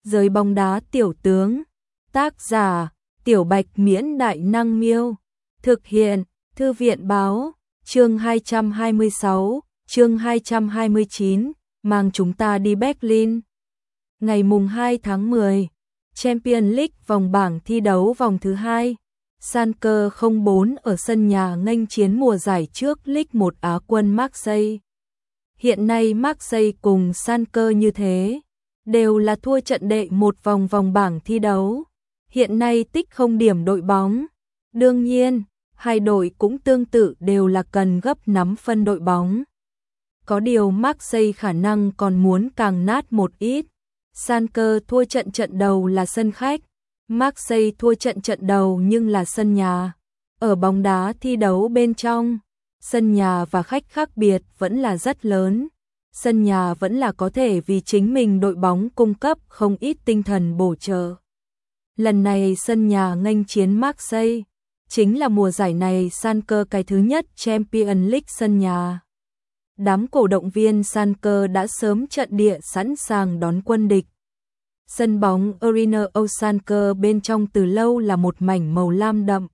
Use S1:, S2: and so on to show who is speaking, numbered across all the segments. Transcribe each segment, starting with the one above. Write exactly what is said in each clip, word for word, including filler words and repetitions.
S1: Giới bóng đá tiểu tướng. Tác giả: Tiểu Bạch Miễn Đại Năng Miêu. Thực hiện: Thư viện Báo. Chương hai trăm hai mươi sáu, chương hai trăm hai mươi chín, mang chúng ta đi Berlin. Ngày mùng hai tháng mười, Champions League vòng bảng thi đấu vòng thứ hai. Schalke không bốn ở sân nhà nghênh chiến mùa giải trước League một Á quân Marseille. Hiện nay Marseille cùng Schalke như thế, đều là thua trận đệ một vòng vòng bảng thi đấu. Hiện nay tích không điểm đội bóng. Đương nhiên, hai đội cũng tương tự đều là cần gấp nắm phân đội bóng. Có điều Marseille khả năng còn muốn càng nát một ít. Schalke thua trận trận đầu là sân khách, Marseille thua trận trận đầu nhưng là sân nhà. Ở bóng đá thi đấu bên trong, sân nhà và khách khác biệt vẫn là rất lớn. Sân nhà vẫn là có thể vì chính mình đội bóng cung cấp không ít tinh thần bổ trợ. Lần này sân nhà nghênh chiến Marseille, chính là mùa giải này Schalke cái thứ nhất Champions League sân nhà. Đám cổ động viên Schalke đã sớm trận địa sẵn sàng đón quân địch. Sân bóng Arena Schalke bên trong từ lâu là một mảnh màu lam đậm.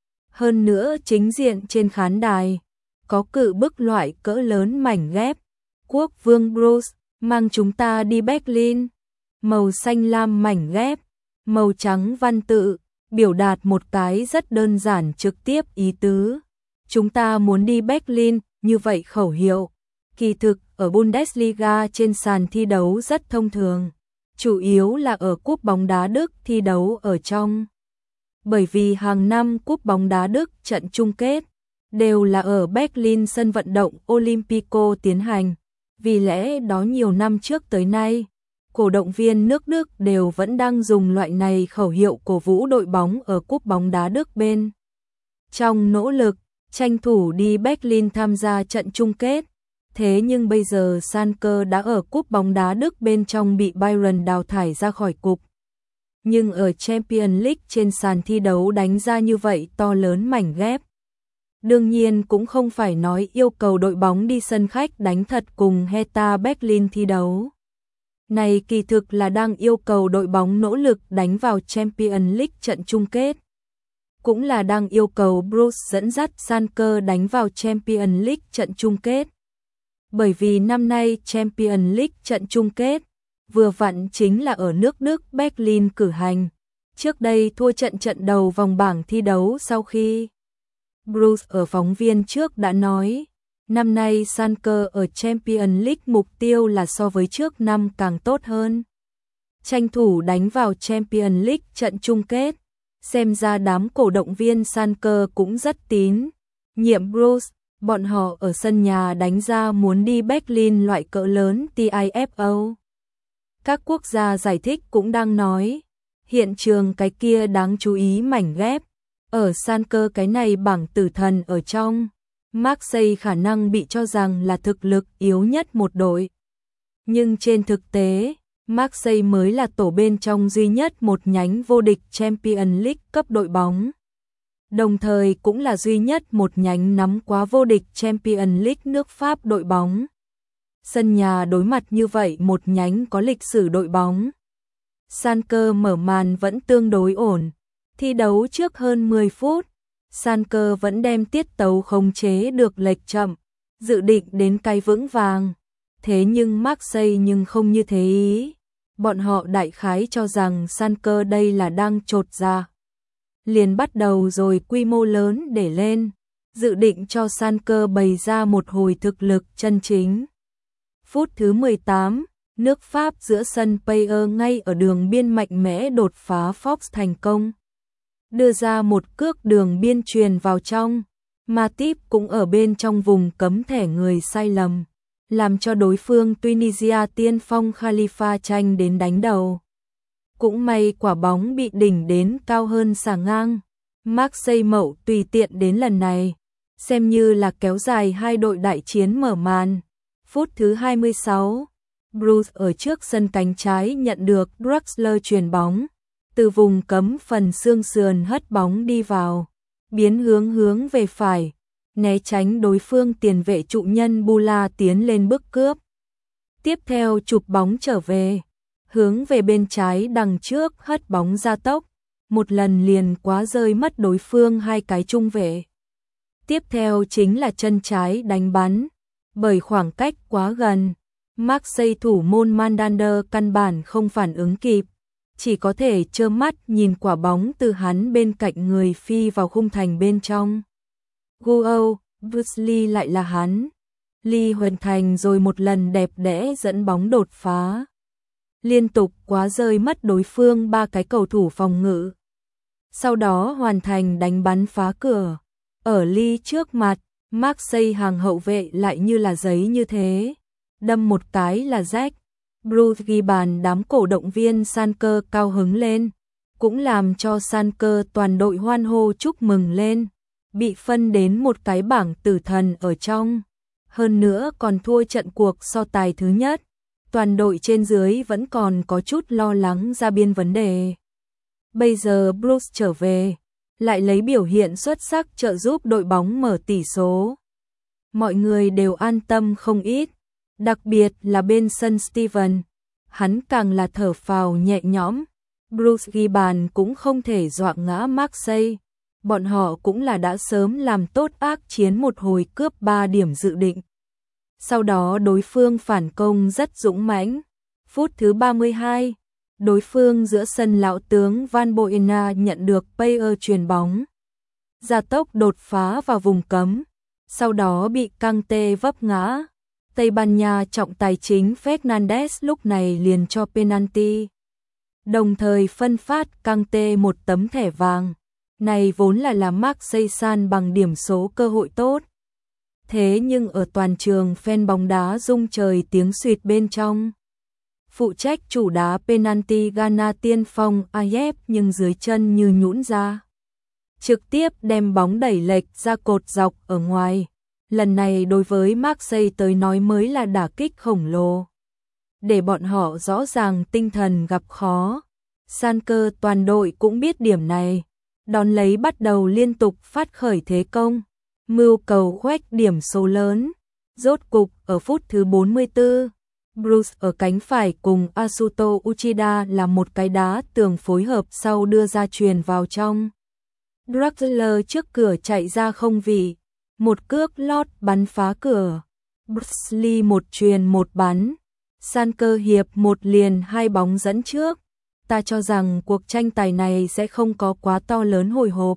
S1: Hơn nữa chính diện trên khán đài, có cự bức loại cỡ lớn mảnh ghép. Quốc vương Bruce, mang chúng ta đi Berlin. Màu xanh lam mảnh ghép, màu trắng văn tự, biểu đạt một cái rất đơn giản trực tiếp ý tứ. Chúng ta muốn đi Berlin, như vậy khẩu hiệu. Kỳ thực, ở Bundesliga trên sàn thi đấu rất thông thường. Chủ yếu là ở cúp bóng đá Đức thi đấu ở trong. Bởi vì hàng năm cúp bóng đá Đức trận chung kết đều là ở Berlin sân vận động Olympico tiến hành. Vì lẽ đó nhiều năm trước tới nay, cổ động viên nước Đức đều vẫn đang dùng loại này khẩu hiệu cổ vũ đội bóng ở cúp bóng đá Đức bên. Trong nỗ lực, tranh thủ đi Berlin tham gia trận chung kết. Thế nhưng bây giờ Schalke đã ở cúp bóng đá Đức bên trong bị Bayern đào thải ra khỏi cục. Nhưng ở Champions League trên sàn thi đấu đánh ra như vậy to lớn mảnh ghép. Đương nhiên cũng không phải nói yêu cầu đội bóng đi sân khách đánh thật cùng Hertha Berlin thi đấu. Này kỳ thực là đang yêu cầu đội bóng nỗ lực đánh vào Champions League trận chung kết. Cũng là đang yêu cầu Bruce dẫn dắt Schalke đánh vào Champions League trận chung kết. Bởi vì năm nay Champions League trận chung kết vừa vặn chính là ở nước Đức Berlin cử hành. Trước đây thua trận trận đầu vòng bảng thi đấu sau khi Bruce ở phóng viên trước đã nói, năm nay Schalke ở Champions League mục tiêu là so với trước năm càng tốt hơn. Tranh thủ đánh vào Champions League trận chung kết, xem ra đám cổ động viên Schalke cũng rất tín nhiệm Bruce. Bọn họ ở sân nhà đánh ra muốn đi Berlin loại cỡ lớn Tifo. Các quốc gia giải thích cũng đang nói, hiện trường cái kia đáng chú ý mảnh ghép. Ở Schalke cái này bảng tử thần ở trong, Marseille khả năng bị cho rằng là thực lực yếu nhất một đội. Nhưng trên thực tế, Marseille mới là tổ bên trong duy nhất một nhánh vô địch Champions League cấp đội bóng. Đồng thời cũng là duy nhất một nhánh nắm quá vô địch Champions League nước Pháp đội bóng. Sân nhà đối mặt như vậy một nhánh có lịch sử đội bóng. Schalke mở màn vẫn tương đối ổn. Thi đấu trước hơn mười phút, Schalke vẫn đem tiết tấu khống chế được lệch chậm, dự định đến cái vững vàng. Thế nhưng Marseille nhưng không như thế ý. Bọn họ đại khái cho rằng Schalke đây là đang trột ra. Liền bắt đầu rồi quy mô lớn để lên, dự định cho Schalke bày ra một hồi thực lực chân chính. Phút thứ mười tám, nước Pháp giữa sân Payer ngay ở đường biên mạnh mẽ đột phá Fox thành công. Đưa ra một cước đường biên truyền vào trong, Matip cũng ở bên trong vùng cấm thẻ người sai lầm, làm cho đối phương Tunisia tiên phong Khalifa tranh đến đánh đầu. Cũng may quả bóng bị đỉnh đến cao hơn xà ngang. Marseille mậu tùy tiện đến lần này, xem như là kéo dài hai đội đại chiến mở màn. Phút thứ hai mươi sáu, Bruce ở trước sân cánh trái nhận được Draxler chuyền bóng, từ vùng cấm phần xương sườn hất bóng đi vào, biến hướng hướng về phải, né tránh đối phương tiền vệ trụ nhân Bula tiến lên bức cướp. Tiếp theo chụp bóng trở về. hướng về bên trái đằng trước hất bóng ra tốc, một lần liền quá rơi mất đối phương hai cái trung vệ. Tiếp theo chính là chân trái đánh bắn, bởi khoảng cách quá gần, Marseille thủ môn Mandander căn bản không phản ứng kịp, chỉ có thể trơ mắt nhìn quả bóng từ hắn bên cạnh người phi vào khung thành bên trong. Goal, Bruce Lee lại là hắn. Lee hoàn thành rồi một lần đẹp đẽ dẫn bóng đột phá. Liên tục quá rơi mất đối phương ba cái cầu thủ phòng ngự. Sau đó hoàn thành đánh bắn phá cửa. Ở Lee trước mặt, Marseille hàng hậu vệ lại như là giấy như thế. Đâm một cái là rách. Bruce ghi bàn, đám cổ động viên Schalke cao hứng lên. Cũng làm cho Schalke toàn đội hoan hô chúc mừng lên. Bị phân đến một cái bảng tử thần ở trong. Hơn nữa còn thua trận cuộc so tài thứ nhất. Toàn đội trên dưới vẫn còn có chút lo lắng ra biên vấn đề. Bây giờ Bruce trở về, lại lấy biểu hiện xuất sắc trợ giúp đội bóng mở tỷ số. Mọi người đều an tâm không ít, đặc biệt là bên sân Steven. Hắn càng là thở phào nhẹ nhõm. Bruce ghi bàn cũng không thể dọa ngã Marseille. Bọn họ cũng là đã sớm làm tốt ác chiến một hồi cướp ba điểm dự định. Sau đó đối phương phản công rất dũng mãnh. Phút thứ ba mươi hai, đối phương giữa sân lão tướng Van Boena nhận được Payer chuyền bóng. Gia tốc đột phá vào vùng cấm, sau đó bị Kante vấp ngã. Tây Ban Nha trọng tài chính Fernandes lúc này liền cho penalty. Đồng thời phân phát Kante một tấm thẻ vàng. Này vốn là làm Marseille san bằng điểm số cơ hội tốt. Thế nhưng ở toàn trường fan bóng đá rung trời tiếng suýt bên trong. Phụ trách chủ đá penalty Ghana tiên phong Ayep nhưng dưới chân như nhũn ra. Trực tiếp đem bóng đẩy lệch ra cột dọc ở ngoài. Lần này đối với Marseille tới nói mới là đả kích khổng lồ. Để bọn họ rõ ràng tinh thần gặp khó. Schalke toàn đội cũng biết điểm này. Đón lấy bắt đầu liên tục phát khởi thế công. Mưu cầu khoét điểm số lớn. Rốt cục ở phút thứ bốn mươi tư, Bruce ở cánh phải cùng Asuto Uchida là một cái đá tường phối hợp sau đưa ra chuyền vào trong. Draxler trước cửa chạy ra không vị, một cước lót bắn phá cửa. Bruce Lee một chuyền một bắn. Schalke hiệp một liền hai bóng dẫn trước. Ta cho rằng cuộc tranh tài này sẽ không có quá to lớn hồi hộp.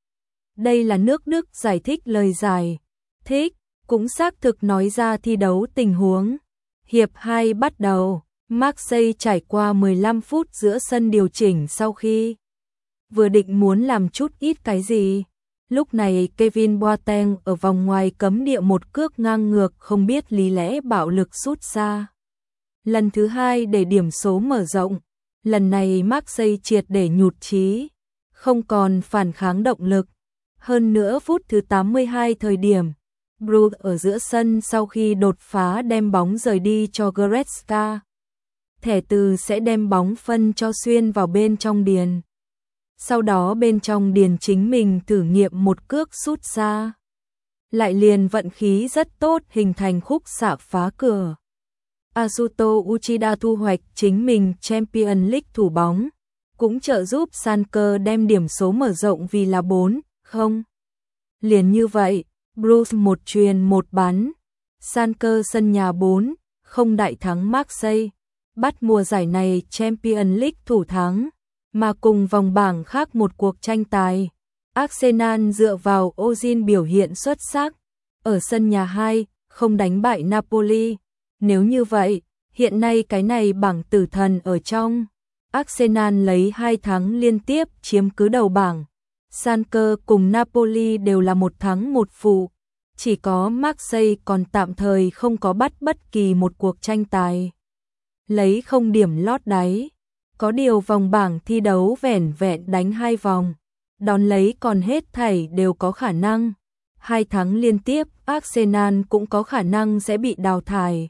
S1: Đây là nước Đức giải thích lời giải thích, cũng xác thực nói ra thi đấu tình huống. Hiệp hai bắt đầu, Marseille trải qua mười lăm phút giữa sân điều chỉnh sau khi vừa định muốn làm chút ít cái gì. Lúc này Kevin Boateng ở vòng ngoài cấm địa một cước ngang ngược không biết lý lẽ bạo lực sút xa. Lần thứ hai để điểm số mở rộng. Lần này Marseille triệt để nhụt chí, không còn phản kháng động lực. Hơn nữa phút thứ tám mươi hai thời điểm, Bruce ở giữa sân sau khi đột phá đem bóng rời đi cho Goretzka. Thẻ từ sẽ đem bóng phân cho xuyên vào bên trong điền. Sau đó bên trong điền chính mình thử nghiệm một cước sút xa. Lại liền vận khí rất tốt hình thành khúc xạ phá cửa. Asuto Uchida thu hoạch chính mình Champions League thủ bóng, cũng trợ giúp Schalke đem điểm số mở rộng vì là bốn không. Liền như vậy, Bruce một chuyền một bắn, Schalke sân nhà bốn không đại thắng Marseille, bắt mùa giải này Champions League thủ thắng, mà cùng vòng bảng khác một cuộc tranh tài. Arsenal dựa vào Ozil biểu hiện xuất sắc, ở sân nhà hai không đánh bại Napoli. Nếu như vậy, hiện nay cái này bảng tử thần ở trong. Arsenal lấy hai thắng liên tiếp chiếm cứ đầu bảng. Schalke cùng Napoli đều là một thắng một phụ. Chỉ có Marseille còn tạm thời không có bắt bất kỳ một cuộc tranh tài. Lấy không điểm lót đáy. Có điều vòng bảng thi đấu vẻn vẹn đánh hai vòng. Đón lấy còn hết thảy đều có khả năng. Hai thắng liên tiếp, Arsenal cũng có khả năng sẽ bị đào thải.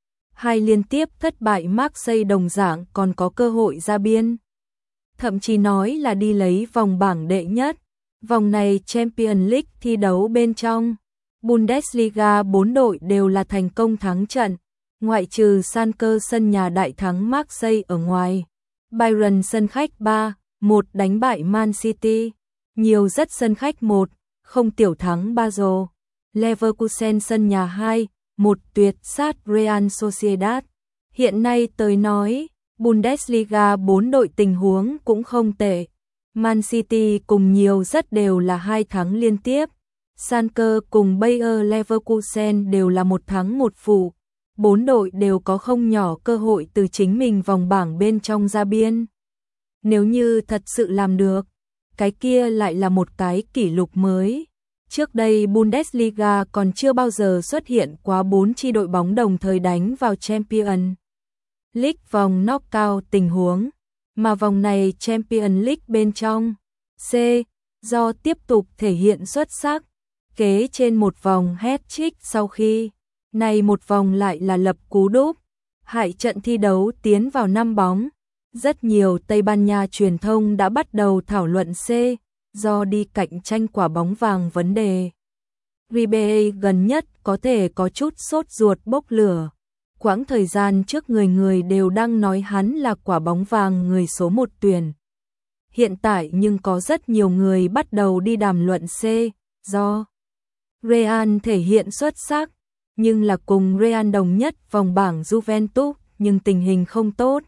S1: Hai liên tiếp thất bại Marseille đồng dạng còn có cơ hội ra biên. Thậm chí nói là đi lấy vòng bảng đệ nhất. Vòng này Champions League thi đấu bên trong. Bundesliga bốn đội đều là thành công thắng trận. Ngoại trừ Schalke sân nhà đại thắng Marseille ở ngoài, Bayern sân khách ba một đánh bại Man City, nhiều rất sân khách một không tiểu thắng Basel, Leverkusen sân nhà hai một tuyệt sát Real Sociedad. Hiện nay tới nói, Bundesliga bốn đội tình huống cũng không tệ. Man City cùng nhiều rất đều là hai thắng liên tiếp. Schalke cùng Bayer Leverkusen đều là một thắng một phụ. Bốn đội đều có không nhỏ cơ hội từ chính mình vòng bảng bên trong ra biên. Nếu như thật sự làm được, cái kia lại là một cái kỷ lục mới. Trước đây Bundesliga còn chưa bao giờ xuất hiện quá bốn chi đội bóng đồng thời đánh vào Champions League vòng knockout tình huống, mà vòng này Champions League bên trong C do tiếp tục thể hiện xuất sắc, kế trên một vòng hat-trick sau khi này một vòng lại là lập cú đúp, hại trận thi đấu tiến vào năm bóng. Rất nhiều Tây Ban Nha truyền thông đã bắt đầu thảo luận C do đi cạnh tranh quả bóng vàng vấn đề. Ribery gần nhất có thể có chút sốt ruột bốc lửa. Quãng thời gian trước người người đều đang nói hắn là quả bóng vàng người số một tuyển. Hiện tại nhưng có rất nhiều người bắt đầu đi đàm luận C do Real thể hiện xuất sắc, nhưng là cùng Real đồng nhất vòng bảng Juventus, nhưng tình hình không tốt.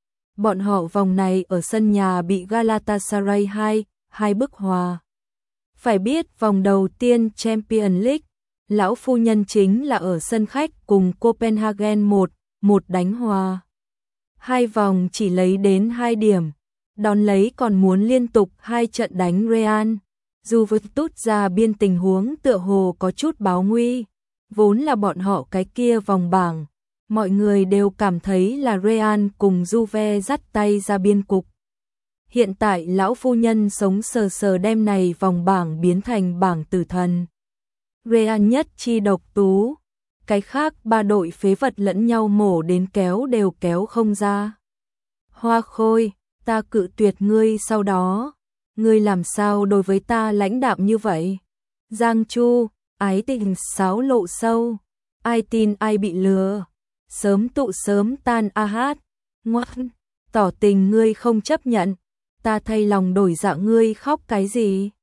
S1: Bọn họ vòng này ở sân nhà bị Galatasaray hai hai bức hòa. Phải biết vòng đầu tiên Champions League, lão phu nhân chính là ở sân khách cùng Copenhagen một một đánh hòa. Hai vòng chỉ lấy đến hai điểm, đón lấy còn muốn liên tục hai trận đánh Real. Juventus ra biên tình huống tựa hồ có chút báo nguy, vốn là bọn họ cái kia vòng bảng. Mọi người đều cảm thấy là Real cùng Juve dắt tay ra biên cục. Hiện tại lão phu nhân sống sờ sờ đem này vòng bảng biến thành bảng tử thần. Real nhất chi độc tú, cái khác ba đội phế vật lẫn nhau mổ đến kéo đều kéo không ra. Hoa Khôi, ta cự tuyệt ngươi sau đó, ngươi làm sao đối với ta lãnh đạm như vậy? Giang Chu, ái tình sáo lộ sâu, ai tin ai bị lừa, sớm tụ sớm tan a hát, ngoan, tỏ tình ngươi không chấp nhận, ta thay lòng đổi dạ ngươi khóc cái gì?